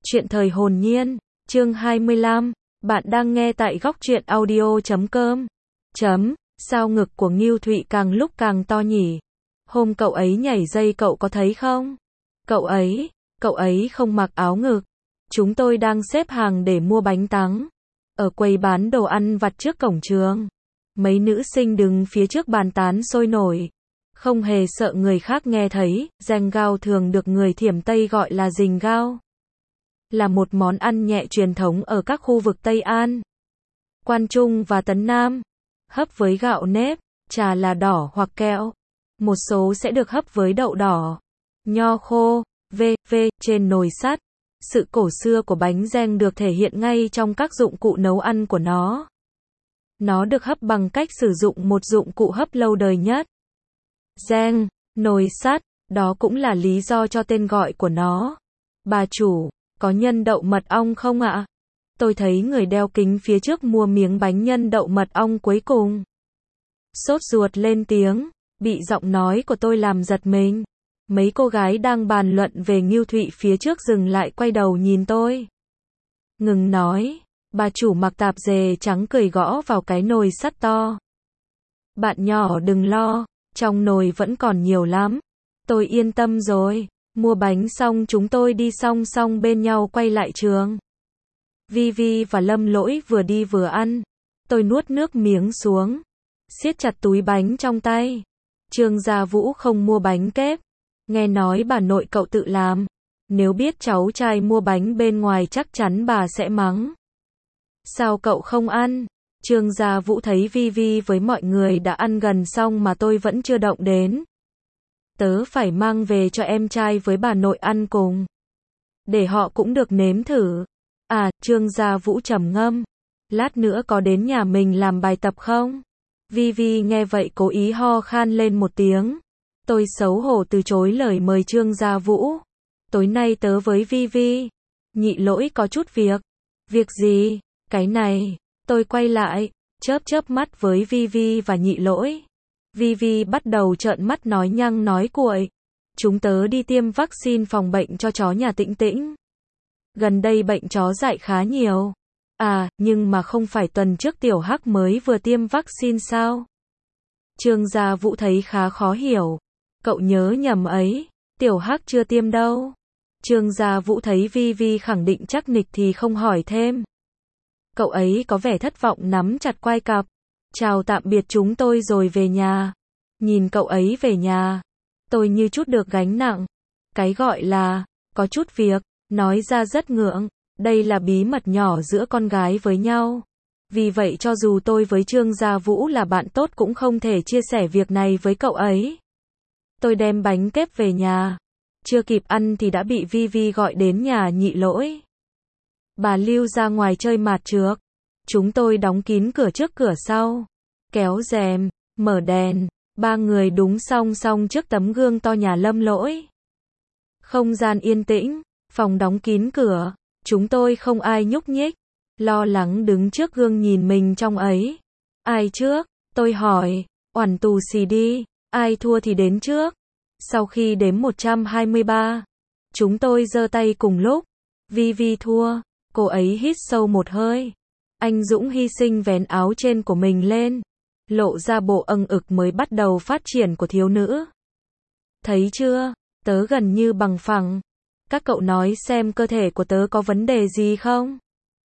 Chuyện thời hồn nhiên, chương 25, bạn đang nghe tại góc truyện audio.com. Sao ngực của Ngưu Thụy càng lúc càng to nhỉ? Hôm cậu ấy nhảy dây cậu có thấy không? Cậu ấy không mặc áo ngực. Chúng tôi đang xếp hàng để mua bánh tắng. Ở quầy bán đồ ăn vặt trước cổng trường. Mấy nữ sinh đứng phía trước bàn tán sôi nổi. Không hề sợ người khác nghe thấy, giang gao thường được người Thiểm Tây gọi là rình gao. Là một món ăn nhẹ truyền thống ở các khu vực Tây An, Quan Trung và Tấn Nam. Hấp với gạo nếp, trà là đỏ hoặc kẹo. Một số sẽ được hấp với đậu đỏ, nho khô, v.v. trên nồi sắt. Sự cổ xưa của bánh rang được thể hiện ngay trong các dụng cụ nấu ăn của nó. Nó được hấp bằng cách sử dụng một dụng cụ hấp lâu đời nhất. Rang, nồi sắt, đó cũng là lý do cho tên gọi của nó. Bà chủ, có nhân đậu mật ong không ạ? Tôi thấy người đeo kính phía trước mua miếng bánh nhân đậu mật ong cuối cùng. Sốt ruột lên tiếng, bị giọng nói của tôi làm giật mình. Mấy cô gái đang bàn luận về Ngưu Thụy phía trước dừng lại quay đầu nhìn tôi. Ngừng nói, bà chủ mặc tạp dề trắng cười gõ vào cái nồi sắt to. Bạn nhỏ đừng lo, trong nồi vẫn còn nhiều lắm. Tôi yên tâm rồi. Mua bánh xong chúng tôi đi song song bên nhau quay lại trường. Vi và Lâm Lỗi vừa đi vừa ăn. Tôi nuốt nước miếng xuống, siết chặt túi bánh trong tay. Trương Gia Vũ không mua bánh kép. Nghe nói bà nội cậu tự làm. Nếu biết cháu trai mua bánh bên ngoài chắc chắn bà sẽ mắng. Sao cậu không ăn? Trương Gia Vũ thấy Vi với mọi người đã ăn gần xong mà tôi vẫn chưa động đến. Tớ phải mang về cho em trai với bà nội ăn cùng, để họ cũng được nếm thử. À, Trương Gia Vũ trầm ngâm. Lát nữa có đến nhà mình làm bài tập không? Vi nghe vậy cố ý ho khan lên một tiếng. Tôi xấu hổ từ chối lời mời Trương Gia Vũ. Tối nay tớ với Vi. Nhị Lỗi có chút việc. Việc gì? Cái này. Tôi quay lại, chớp mắt với Vi và Nhị Lỗi. Vi bắt đầu trợn mắt nói nhăng nói cuội. Chúng tớ đi tiêm vaccine phòng bệnh cho chó nhà Tĩnh Tĩnh. Gần đây bệnh chó dại khá nhiều. À, nhưng mà không phải tuần trước Tiểu Hắc mới vừa tiêm vaccine sao? Trương Gia Vũ thấy khá khó hiểu. Cậu nhớ nhầm ấy, Tiểu Hắc chưa tiêm đâu. Trương Gia Vũ thấy Vi khẳng định chắc nịch thì không hỏi thêm. Cậu ấy có vẻ thất vọng nắm chặt quai cặp. Chào tạm biệt chúng tôi rồi về nhà. Nhìn cậu ấy về nhà, tôi như chút được gánh nặng. Cái gọi là, có chút việc, nói ra rất ngượng. Đây là bí mật nhỏ giữa con gái với nhau. Vì vậy cho dù tôi với Trương Gia Vũ là bạn tốt cũng không thể chia sẻ việc này với cậu ấy. Tôi đem bánh kép về nhà. Chưa kịp ăn thì đã bị Vi gọi đến nhà Nhị Lỗi. Bà Lưu ra ngoài chơi mạt trược. Chúng tôi đóng kín cửa trước cửa sau. Kéo rèm, mở đèn. Ba người đúng song song trước tấm gương to nhà Lâm Lỗi. Không gian yên tĩnh, phòng đóng kín cửa. Chúng tôi không ai nhúc nhích. Lo lắng đứng trước gương nhìn mình trong ấy. Ai trước? Tôi hỏi. Oẳn tù xì đi. Ai thua thì đến trước. Sau khi đếm 123, chúng tôi giơ tay cùng lúc. Vi thua. Cô ấy hít sâu một hơi. Anh dũng hy sinh vén áo trên của mình lên, lộ ra bộ âng ực mới bắt đầu phát triển của thiếu nữ. Thấy chưa, tớ gần như bằng phẳng. Các cậu nói xem cơ thể của tớ có vấn đề gì không?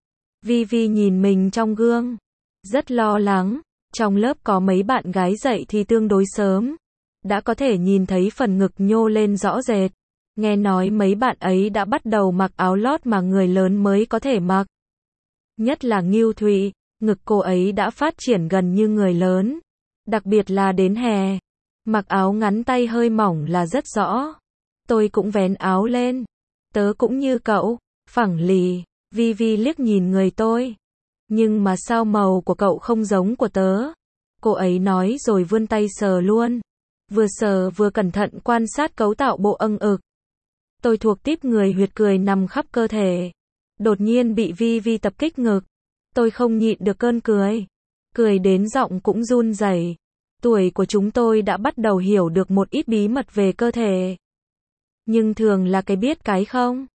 Vi nhìn mình trong gương, rất lo lắng. Trong lớp có mấy bạn gái dậy thì tương đối sớm, đã có thể nhìn thấy phần ngực nhô lên rõ rệt. Nghe nói mấy bạn ấy đã bắt đầu mặc áo lót mà người lớn mới có thể mặc. Nhất là Ngưu Thụy, ngực cô ấy đã phát triển gần như người lớn. Đặc biệt là đến hè, mặc áo ngắn tay hơi mỏng là rất rõ. Tôi cũng vén áo lên. Tớ cũng như cậu, phẳng lì. Vi liếc nhìn người tôi. Nhưng mà sao màu của cậu không giống của tớ? Cô ấy nói rồi vươn tay sờ luôn. Vừa sờ vừa cẩn thận quan sát cấu tạo bộ âng ực. Tôi thuộc típ người huyệt cười nằm khắp cơ thể. Đột nhiên bị Vi tập kích ngực. Tôi không nhịn được cơn cười. Cười đến giọng cũng run rẩy. Tuổi của chúng tôi đã bắt đầu hiểu được một ít bí mật về cơ thể. Nhưng thường là cái biết cái không.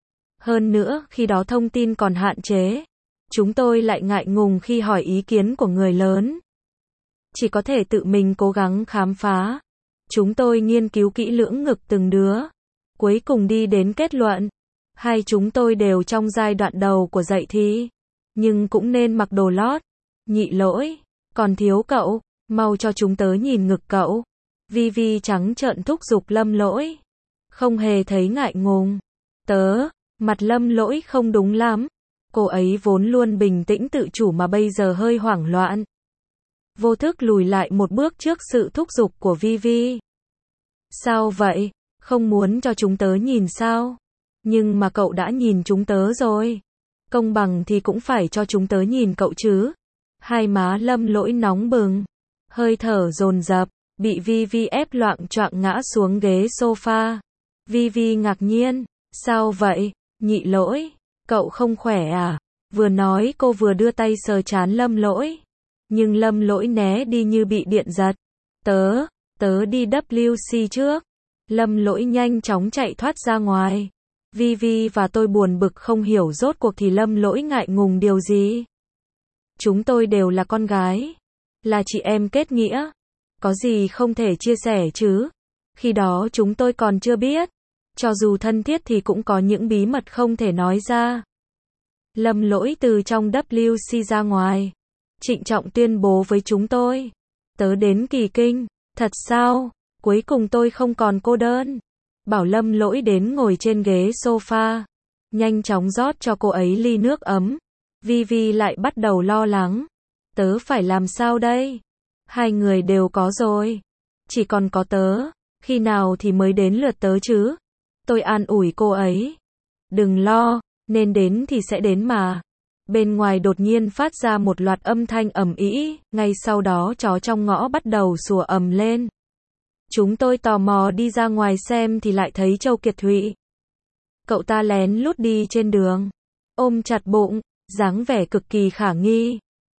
Hơn nữa, khi đó thông tin còn hạn chế. Chúng tôi lại ngại ngùng khi hỏi ý kiến của người lớn. Chỉ có thể tự mình cố gắng khám phá. Chúng tôi nghiên cứu kỹ lưỡng ngực từng đứa. Cuối cùng đi đến kết luận. Hai chúng tôi đều trong giai đoạn đầu của dậy thì. Nhưng cũng nên mặc đồ lót. Nhị lỗi. Còn thiếu cậu. Mau cho chúng tớ nhìn ngực cậu. Vi trắng trợn thúc giục Lâm Lỗi. Không hề thấy ngại ngùng. Mặt Lâm Lỗi không đúng lắm. Cô ấy vốn luôn bình tĩnh tự chủ mà bây giờ hơi hoảng loạn. Vô thức lùi lại một bước trước sự thúc giục của Vi. Sao vậy? Không muốn cho chúng tớ nhìn sao? Nhưng mà cậu đã nhìn chúng tớ rồi. Công bằng thì cũng phải cho chúng tớ nhìn cậu chứ. Hai má Lâm Lỗi nóng bừng. Hơi thở dồn dập, bị Vi ép loạng choạng ngã xuống ghế sofa. Vi ngạc nhiên. Sao vậy? Nhị Lỗi, cậu không khỏe à? Vừa nói cô vừa đưa tay sờ trán Lâm Lỗi. Nhưng Lâm Lỗi né đi như bị điện giật. Tớ đi WC trước. Lâm Lỗi nhanh chóng chạy thoát ra ngoài. Vi và tôi buồn bực không hiểu rốt cuộc thì Lâm Lỗi ngại ngùng điều gì. Chúng tôi đều là con gái. Là chị em kết nghĩa. Có gì không thể chia sẻ chứ? Khi đó chúng tôi còn chưa biết. Cho dù thân thiết thì cũng có những bí mật không thể nói ra. Lâm Lỗi từ trong WC ra ngoài. Trịnh trọng tuyên bố với chúng tôi. Tớ đến kỳ kinh. Thật sao? Cuối cùng tôi không còn cô đơn. Bảo Lâm Lỗi đến ngồi trên ghế sofa. Nhanh chóng rót cho cô ấy ly nước ấm. Vi lại bắt đầu lo lắng. Tớ phải làm sao đây? Hai người đều có rồi. Chỉ còn có tớ. Khi nào thì mới đến lượt tớ chứ? Tôi an ủi cô ấy. Đừng lo, nên đến thì sẽ đến mà. Bên ngoài đột nhiên phát ra một loạt âm thanh ầm ĩ, ngay sau đó chó trong ngõ bắt đầu sủa ầm lên. Chúng tôi tò mò đi ra ngoài xem thì lại thấy Châu Kiệt Thụy. Cậu ta lén lút đi trên đường, ôm chặt bụng, dáng vẻ cực kỳ khả nghi.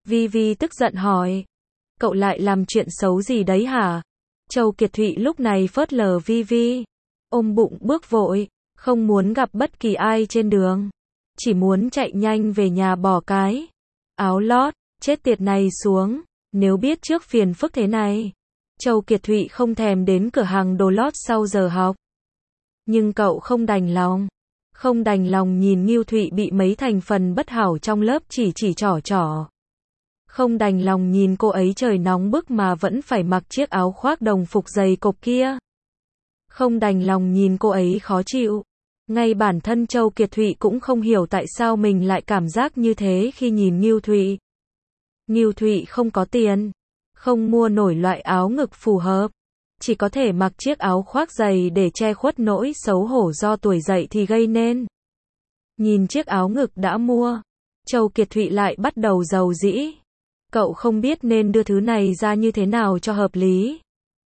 Vi tức giận hỏi. Cậu lại làm chuyện xấu gì đấy hả? Châu Kiệt Thụy lúc này phớt lờ Vi. Ôm bụng bước vội, không muốn gặp bất kỳ ai trên đường. Chỉ muốn chạy nhanh về nhà bỏ cái áo lót, chết tiệt này xuống. Nếu biết trước phiền phức thế này. Châu Kiệt Thụy không thèm đến cửa hàng đồ lót sau giờ học. Nhưng cậu không đành lòng. Không đành lòng nhìn Ngưu Thụy bị mấy thành phần bất hảo trong lớp chỉ trỏ. Không đành lòng nhìn cô ấy trời nóng bức mà vẫn phải mặc chiếc áo khoác đồng phục dày cộp kia. Không đành lòng nhìn cô ấy khó chịu. Ngay bản thân Châu Kiệt Thụy cũng không hiểu tại sao mình lại cảm giác như thế khi nhìn Ngưu Thụy. Ngưu Thụy không có tiền. Không mua nổi loại áo ngực phù hợp. Chỉ có thể mặc chiếc áo khoác dày để che khuất nỗi xấu hổ do tuổi dậy thì gây nên. Nhìn chiếc áo ngực đã mua. Châu Kiệt Thụy lại bắt đầu giàu dĩ. Cậu không biết nên đưa thứ này ra như thế nào cho hợp lý.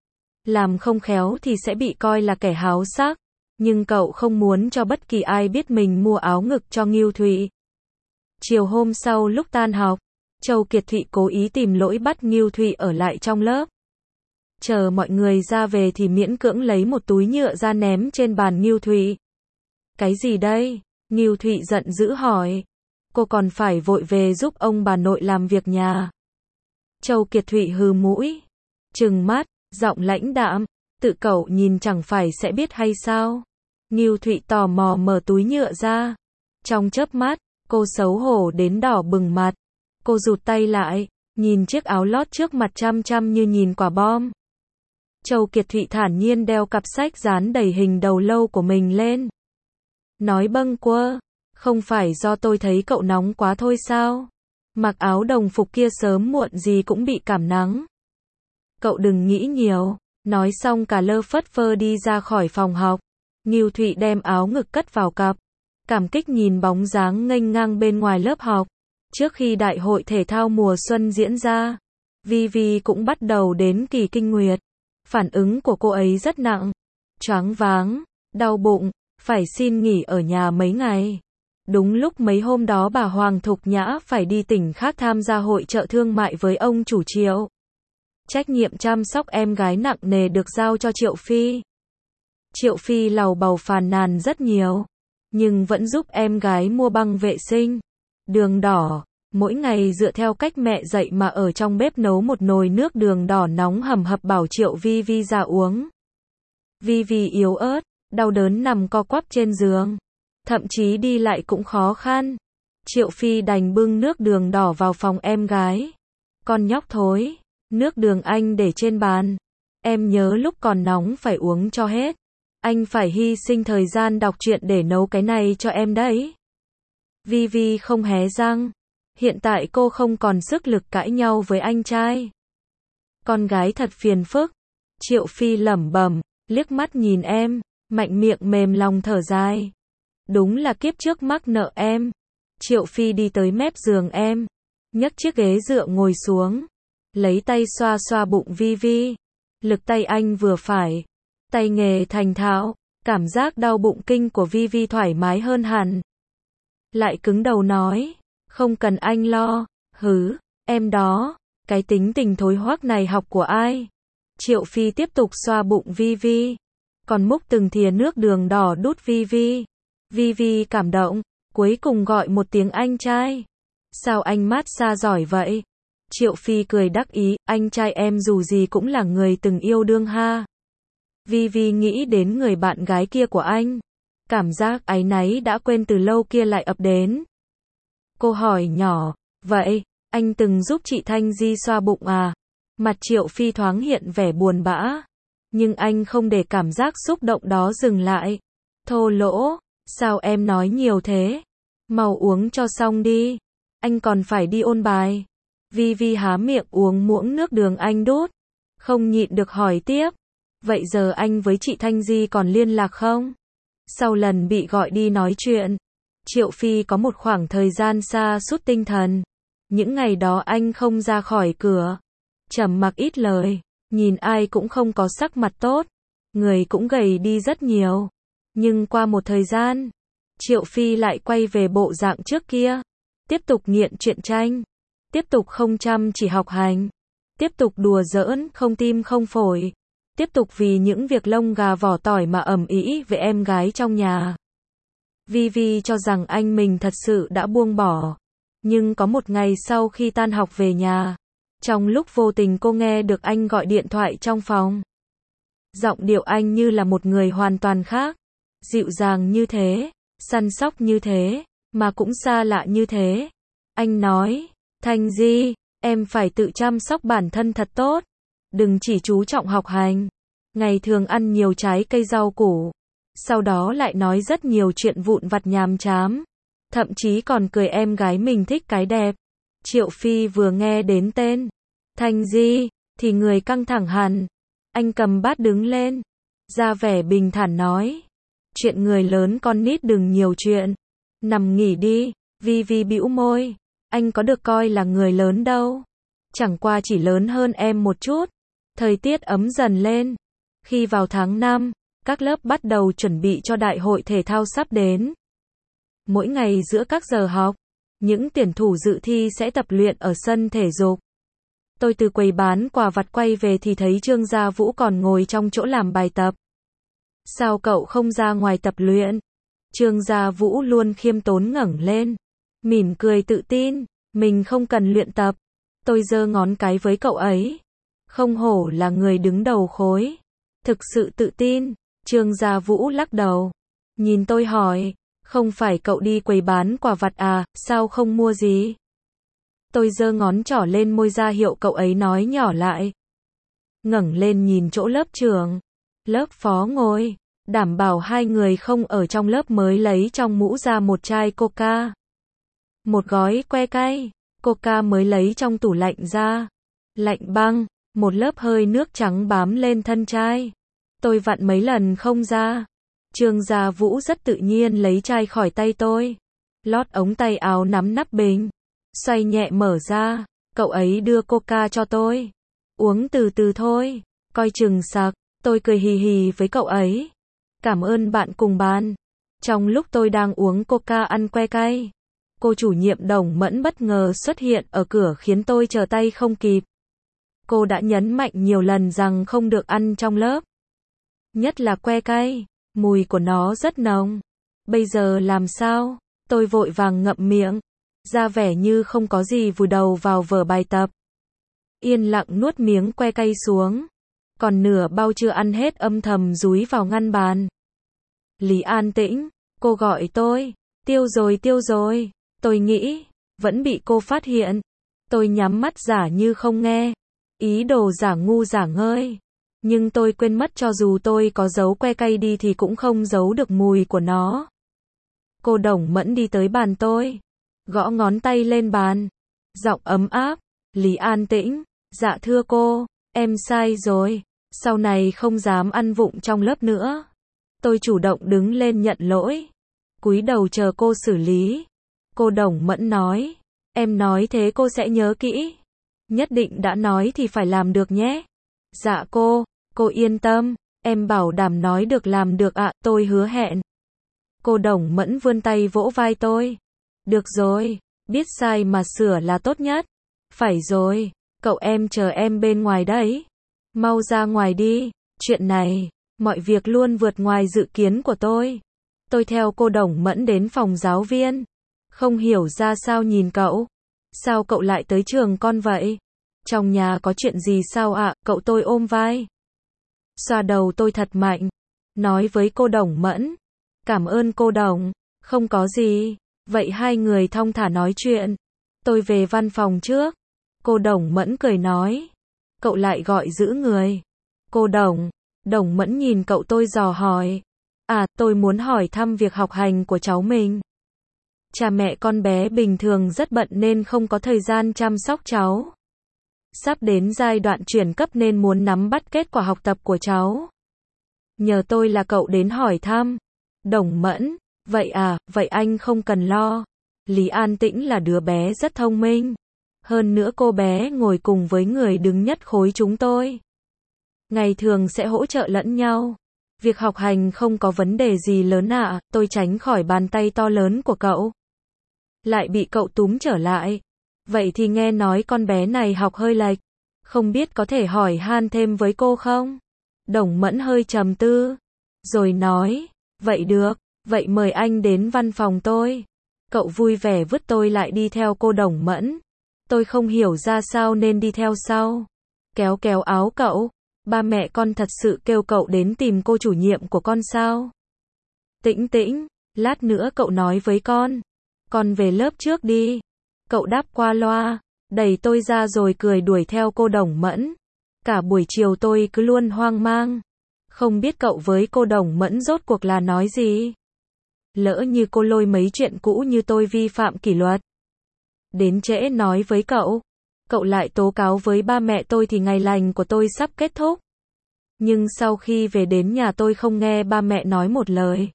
Làm không khéo thì sẽ bị coi là kẻ háo sắc. Nhưng cậu không muốn cho bất kỳ ai biết mình mua áo ngực cho Ngưu Thụy. Chiều hôm sau lúc tan học, Châu Kiệt Thụy cố ý tìm lỗi bắt Ngưu Thụy ở lại trong lớp. Chờ mọi người ra về thì miễn cưỡng lấy một túi nhựa ra ném trên bàn Ngưu Thụy. Cái gì đây? Ngưu Thụy giận dữ hỏi. Cô còn phải vội về giúp ông bà nội làm việc nhà. Châu Kiệt Thụy hừ mũi, trừng mắt, giọng lãnh đạm. Tự cậu nhìn chẳng phải sẽ biết hay sao? Ngưu Thụy tò mò mở túi nhựa ra. Trong chớp mắt, cô xấu hổ đến đỏ bừng mặt. Cô rụt tay lại, nhìn chiếc áo lót trước mặt chăm chăm như nhìn quả bom. Châu Kiệt Thụy thản nhiên đeo cặp sách dán đầy hình đầu lâu của mình lên. Nói bâng quơ, không phải do tôi thấy cậu nóng quá thôi sao? Mặc áo đồng phục kia sớm muộn gì cũng bị cảm nắng. Cậu đừng nghĩ nhiều. Nói xong cả lơ phất phơ đi ra khỏi phòng học. Ngưu Thụy đem áo ngực cất vào cặp. Cảm kích nhìn bóng dáng nghênh ngang bên ngoài lớp học. Trước khi đại hội thể thao mùa xuân diễn ra, Vi cũng bắt đầu đến kỳ kinh nguyệt. Phản ứng của cô ấy rất nặng. Choáng váng, đau bụng, phải xin nghỉ ở nhà mấy ngày. Đúng lúc mấy hôm đó bà Hoàng Thục Nhã phải đi tỉnh khác tham gia hội chợ thương mại với ông chủ Triệu. Trách nhiệm chăm sóc em gái nặng nề được giao cho Triệu Phi. Triệu Phi lầu bầu phàn nàn rất nhiều. nhưng vẫn giúp em gái mua băng vệ sinh. Đường đỏ, mỗi ngày dựa theo cách mẹ dạy mà ở trong bếp nấu một nồi nước đường đỏ nóng hầm hập bảo Triệu Vi Vi ra uống. Vi Vi yếu ớt, đau đớn nằm co quắp trên giường. Thậm chí đi lại cũng khó khăn. Triệu Phi đành bưng nước đường đỏ vào phòng em gái. Con nhóc thối, nước đường anh để trên bàn. Em nhớ lúc còn nóng phải uống cho hết. Anh phải hy sinh thời gian đọc truyện để nấu cái này cho em đấy. Vi Vi không hé răng. Hiện tại cô không còn sức lực cãi nhau với anh trai. Con gái thật phiền phức. Triệu Phi lẩm bẩm, liếc mắt nhìn em, mạnh miệng mềm lòng thở dài. Đúng là kiếp trước mắc nợ em. Triệu Phi đi tới mép giường em, nhấc chiếc ghế dựa ngồi xuống, lấy tay xoa xoa bụng Vi Vi. Lực tay anh vừa phải, tay nghề thành thạo, cảm giác đau bụng kinh của Vi Vi thoải mái hơn hẳn. Lại cứng đầu nói, không cần anh lo, hứ, em đó, cái tính tình thối hoắc này học của ai? Triệu Phi tiếp tục xoa bụng Vi Vi, còn múc từng thìa nước đường đỏ đút Vi Vi. Vi Vi cảm động, cuối cùng gọi một tiếng anh trai. Sao anh mát xa giỏi vậy? Triệu Phi cười đắc ý, anh trai em dù gì cũng là người từng yêu đương ha. Vi Vi nghĩ đến người bạn gái kia của anh. Cảm giác áy náy đã quên từ lâu kia lại ập đến. Cô hỏi nhỏ, vậy, anh từng giúp chị Thanh Di xoa bụng à? Mặt Triệu Phi thoáng hiện vẻ buồn bã. Nhưng anh không để cảm giác xúc động đó dừng lại. Thô lỗ, sao em nói nhiều thế? Mau uống cho xong đi. Anh còn phải đi ôn bài. Vi Vi há miệng uống muỗng nước đường anh đút. Không nhịn được hỏi tiếp. Vậy giờ anh với chị Thanh Di còn liên lạc không? Sau lần bị gọi đi nói chuyện, Triệu Phi có một khoảng thời gian sa sút tinh thần. Những ngày đó anh không ra khỏi cửa. Trầm mặc ít lời. Nhìn ai cũng không có sắc mặt tốt. Người cũng gầy đi rất nhiều. Nhưng qua một thời gian, Triệu Phi lại quay về bộ dạng trước kia. Tiếp tục nghiện truyện tranh. Tiếp tục không chăm chỉ học hành. Tiếp tục đùa giỡn, không tim không phổi. Tiếp tục vì những việc lông gà vỏ tỏi mà ầm ĩ với em gái trong nhà. Vi Vi cho rằng anh mình thật sự đã buông bỏ. Nhưng có một ngày sau khi tan học về nhà, trong lúc vô tình cô nghe được anh gọi điện thoại trong phòng. Giọng điệu anh như là một người hoàn toàn khác. Dịu dàng như thế, săn sóc như thế, mà cũng xa lạ như thế. Anh nói, Thanh Di, em phải tự chăm sóc bản thân thật tốt. Đừng chỉ chú trọng học hành. Ngày thường ăn nhiều trái cây rau củ. Sau đó lại nói rất nhiều chuyện vụn vặt nhàm chán. Thậm chí còn cười em gái mình thích cái đẹp. Triệu Phi vừa nghe đến tên Thanh Di, thì người căng thẳng hẳn. Anh cầm bát đứng lên. Ra vẻ bình thản nói. Chuyện người lớn con nít đừng nhiều chuyện. Nằm nghỉ đi. Vi Vi bĩu môi. Anh có được coi là người lớn đâu. Chẳng qua chỉ lớn hơn em một chút. Thời tiết ấm dần lên. Khi vào tháng 5, các lớp bắt đầu chuẩn bị cho đại hội thể thao sắp đến. Mỗi ngày giữa các giờ học, những tuyển thủ dự thi sẽ tập luyện ở sân thể dục. Tôi từ quầy bán quà vặt quay về thì thấy Trương Gia Vũ còn ngồi trong chỗ làm bài tập. Sao cậu không ra ngoài tập luyện? Trương Gia Vũ luôn khiêm tốn ngẩng lên, mỉm cười tự tin, mình không cần luyện tập. Tôi giơ ngón cái với cậu ấy. Không hổ là người đứng đầu khối. Thực sự tự tin. Trương Gia Vũ lắc đầu. Nhìn tôi hỏi, không phải cậu đi quầy bán quà vặt à, sao không mua gì? Tôi giơ ngón trỏ lên môi ra hiệu cậu ấy nói nhỏ lại. Ngẩng lên nhìn chỗ lớp trưởng. Lớp phó ngồi, đảm bảo hai người không ở trong lớp mới lấy trong mũ ra một chai coca. Một gói que cay, coca mới lấy trong tủ lạnh ra. Lạnh băng, một lớp hơi nước trắng bám lên thân chai. Tôi vặn mấy lần không ra. Trương Gia Vũ rất tự nhiên lấy chai khỏi tay tôi. Lót ống tay áo nắm nắp bình. Xoay nhẹ mở ra. Cậu ấy đưa coca cho tôi. Uống từ từ thôi. Coi chừng sặc. Tôi cười hì hì với cậu ấy. Cảm ơn bạn cùng bàn. Trong lúc tôi đang uống coca ăn que cay, cô chủ nhiệm Đồng Mẫn bất ngờ xuất hiện ở cửa khiến tôi trở tay không kịp. Cô đã nhấn mạnh nhiều lần rằng không được ăn trong lớp. Nhất là que cay, mùi của nó rất nồng. Bây giờ làm sao? Tôi vội vàng ngậm miệng, ra vẻ như không có gì vùi đầu vào vở bài tập. Yên lặng nuốt miếng que cay xuống, còn nửa bao chưa ăn hết âm thầm dúi vào ngăn bàn. Lý An Tĩnh, cô gọi tôi, tiêu rồi, tôi nghĩ, vẫn bị cô phát hiện. Tôi nhắm mắt giả như không nghe, ý đồ giả ngu giả ngơi. Nhưng tôi quên mất cho dù tôi có giấu que cay đi thì cũng không giấu được mùi của nó. Cô Đồng Mẫn đi tới bàn tôi, gõ ngón tay lên bàn, giọng ấm áp, Lý An Tĩnh, dạ thưa cô, em sai rồi, sau này không dám ăn vụng trong lớp nữa. Tôi chủ động đứng lên nhận lỗi, cúi đầu chờ cô xử lý. Cô Đồng Mẫn nói, em nói thế cô sẽ nhớ kỹ. Nhất định đã nói thì phải làm được nhé. Dạ cô yên tâm, em bảo đảm nói được làm được ạ, tôi hứa hẹn. Cô Đồng Mẫn vươn tay vỗ vai tôi. Được rồi, biết sai mà sửa là tốt nhất. Phải rồi, cậu em chờ em bên ngoài đấy. Mau ra ngoài đi, chuyện này, mọi việc luôn vượt ngoài dự kiến của tôi. Tôi theo cô Đồng Mẫn đến phòng giáo viên. Không hiểu ra sao nhìn cậu. Sao cậu lại tới trường con vậy? Trong nhà có chuyện gì sao ạ? Cậu tôi ôm vai. Xoa đầu tôi thật mạnh. Nói với cô Đồng Mẫn. Cảm ơn cô Đồng. Không có gì. Vậy hai người thong thả nói chuyện. Tôi về văn phòng trước. Cô Đồng Mẫn cười nói. Cậu lại gọi giữ người. Cô Đồng Mẫn nhìn cậu tôi dò hỏi. À, tôi muốn hỏi thăm việc học hành của cháu mình. Cha mẹ con bé bình thường rất bận nên không có thời gian chăm sóc cháu. Sắp đến giai đoạn chuyển cấp nên muốn nắm bắt kết quả học tập của cháu. Nhờ tôi là cậu đến hỏi thăm. Đồng Mẫn, vậy à, vậy anh không cần lo. Lý An Tĩnh là đứa bé rất thông minh. Hơn nữa cô bé ngồi cùng với người đứng nhất khối chúng tôi. Ngày thường sẽ hỗ trợ lẫn nhau. Việc học hành không có vấn đề gì lớn ạ, tôi tránh khỏi bàn tay to lớn của cậu. Lại bị cậu túm trở lại. Vậy thì nghe nói con bé này học hơi lệch. Không biết có thể hỏi han thêm với cô không? Đồng Mẫn hơi trầm tư. Rồi nói, vậy được, vậy mời anh đến văn phòng tôi. Cậu vui vẻ vứt tôi lại đi theo cô Đồng Mẫn. Tôi không hiểu ra sao nên đi theo sau. Kéo kéo áo cậu. Ba mẹ con thật sự kêu cậu đến tìm cô chủ nhiệm của con sao? Tĩnh Tĩnh, lát nữa cậu nói với con về lớp trước đi. Cậu đáp qua loa, đẩy tôi ra rồi cười đuổi theo cô Đồng Mẫn. Cả buổi chiều tôi cứ luôn hoang mang. Không biết cậu với cô Đồng Mẫn rốt cuộc là nói gì. Lỡ như cô lôi mấy chuyện cũ như tôi vi phạm kỷ luật. Đến trễ nói với cậu. Cậu lại tố cáo với ba mẹ tôi thì ngày lành của tôi sắp kết thúc. Nhưng sau khi về đến nhà tôi không nghe ba mẹ nói một lời.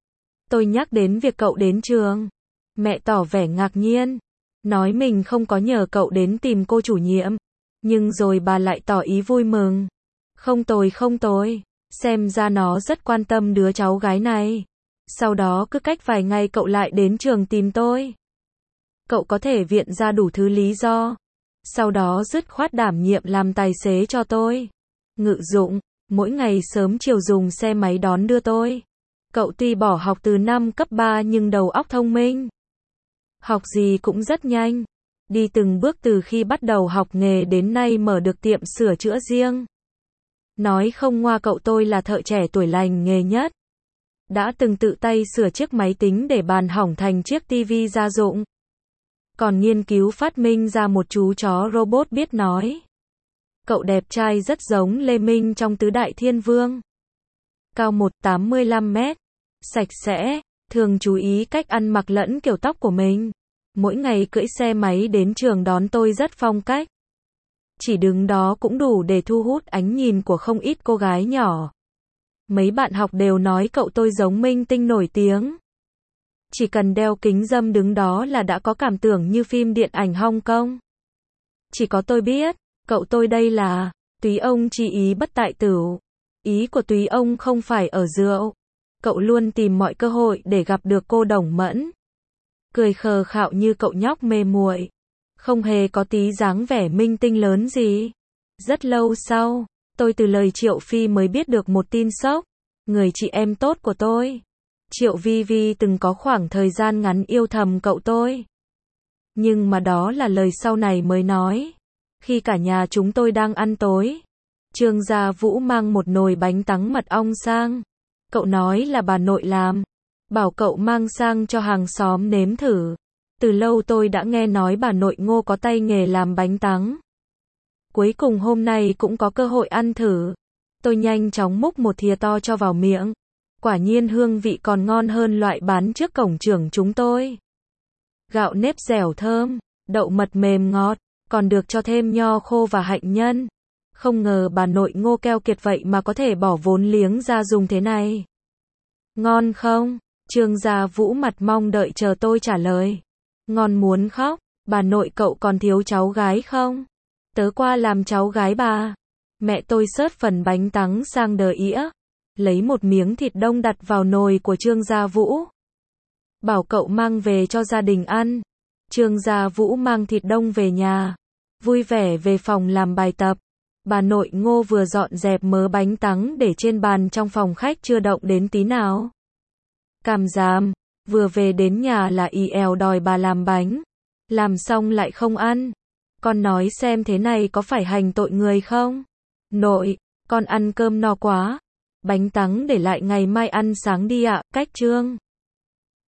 Tôi nhắc đến việc cậu đến trường. Mẹ tỏ vẻ ngạc nhiên. Nói mình không có nhờ cậu đến tìm cô chủ nhiệm. Nhưng rồi bà lại tỏ ý vui mừng. Không tồi. Xem ra nó rất quan tâm đứa cháu gái này. Sau đó cứ cách vài ngày cậu lại đến trường tìm tôi. Cậu có thể viện ra đủ thứ lý do. Sau đó dứt khoát đảm nhiệm làm tài xế cho tôi. Ngự dụng, mỗi ngày sớm chiều dùng xe máy đón đưa tôi. Cậu tuy bỏ học từ năm cấp 3 nhưng đầu óc thông minh. Học gì cũng rất nhanh. Đi từng bước từ khi bắt đầu học nghề đến nay mở được tiệm sửa chữa riêng. Nói không ngoa cậu tôi là thợ trẻ tuổi lành nghề nhất. Đã từng tự tay sửa chiếc máy tính để bàn hỏng thành chiếc tivi gia dụng. Còn nghiên cứu phát minh ra một chú chó robot biết nói. Cậu đẹp trai rất giống Lê Minh trong Tứ Đại Thiên Vương. Cao 1,85 mét. Sạch sẽ, thường chú ý cách ăn mặc lẫn kiểu tóc của mình. Mỗi ngày cưỡi xe máy đến trường đón tôi rất phong cách. Chỉ đứng đó cũng đủ để thu hút ánh nhìn của không ít cô gái nhỏ. Mấy bạn học đều nói cậu tôi giống minh tinh nổi tiếng. Chỉ cần đeo kính râm đứng đó là đã có cảm tưởng như phim điện ảnh Hong Kong. Chỉ có tôi biết, cậu tôi đây là túy ông chi ý bất tại tửu. Ý của túy ông không phải ở rượu. Cậu luôn tìm mọi cơ hội để gặp được cô Đồng Mẫn. Cười khờ khạo như cậu nhóc mê muội. Không hề có tí dáng vẻ minh tinh lớn gì. Rất lâu sau, tôi từ lời Triệu Phi mới biết được một tin sốc. Người chị em tốt của tôi Triệu Vi Vi từng có khoảng thời gian ngắn yêu thầm cậu tôi. Nhưng mà đó là lời sau này mới nói. Khi cả nhà chúng tôi đang ăn tối, Trương Gia Vũ mang một nồi bánh tắng mật ong sang. Cậu nói là bà nội làm, bảo cậu mang sang cho hàng xóm nếm thử. Từ lâu tôi đã nghe nói bà nội Ngô có tay nghề làm bánh tắng. Cuối cùng hôm nay cũng có cơ hội ăn thử. Tôi nhanh chóng múc một thìa to cho vào miệng. Quả nhiên hương vị còn ngon hơn loại bán trước cổng trường chúng tôi. Gạo nếp dẻo thơm, đậu mật mềm ngọt, còn được cho thêm nho khô và hạnh nhân. Không ngờ bà nội Ngô keo kiệt vậy mà có thể bỏ vốn liếng ra dùng thế này. Ngon không? Trương Gia Vũ mặt mong đợi chờ tôi trả lời. Ngon muốn khóc, bà nội cậu còn thiếu cháu gái không? Tớ qua làm cháu gái bà. Mẹ tôi xớt phần bánh tắng sang đờ ĩa, lấy một miếng thịt đông đặt vào nồi của Trương Gia Vũ. Bảo cậu mang về cho gia đình ăn. Trương Gia Vũ mang thịt đông về nhà, vui vẻ về phòng làm bài tập. Bà nội Ngô vừa dọn dẹp mớ bánh tắng để trên bàn trong phòng khách chưa động đến tí nào. Càm ràm, vừa về đến nhà là ì èo đòi bà làm bánh. Làm xong lại không ăn. Con nói xem thế này có phải hành tội người không? Nội, con ăn cơm no quá. Bánh tắng để lại ngày mai ăn sáng đi ạ, cách Trương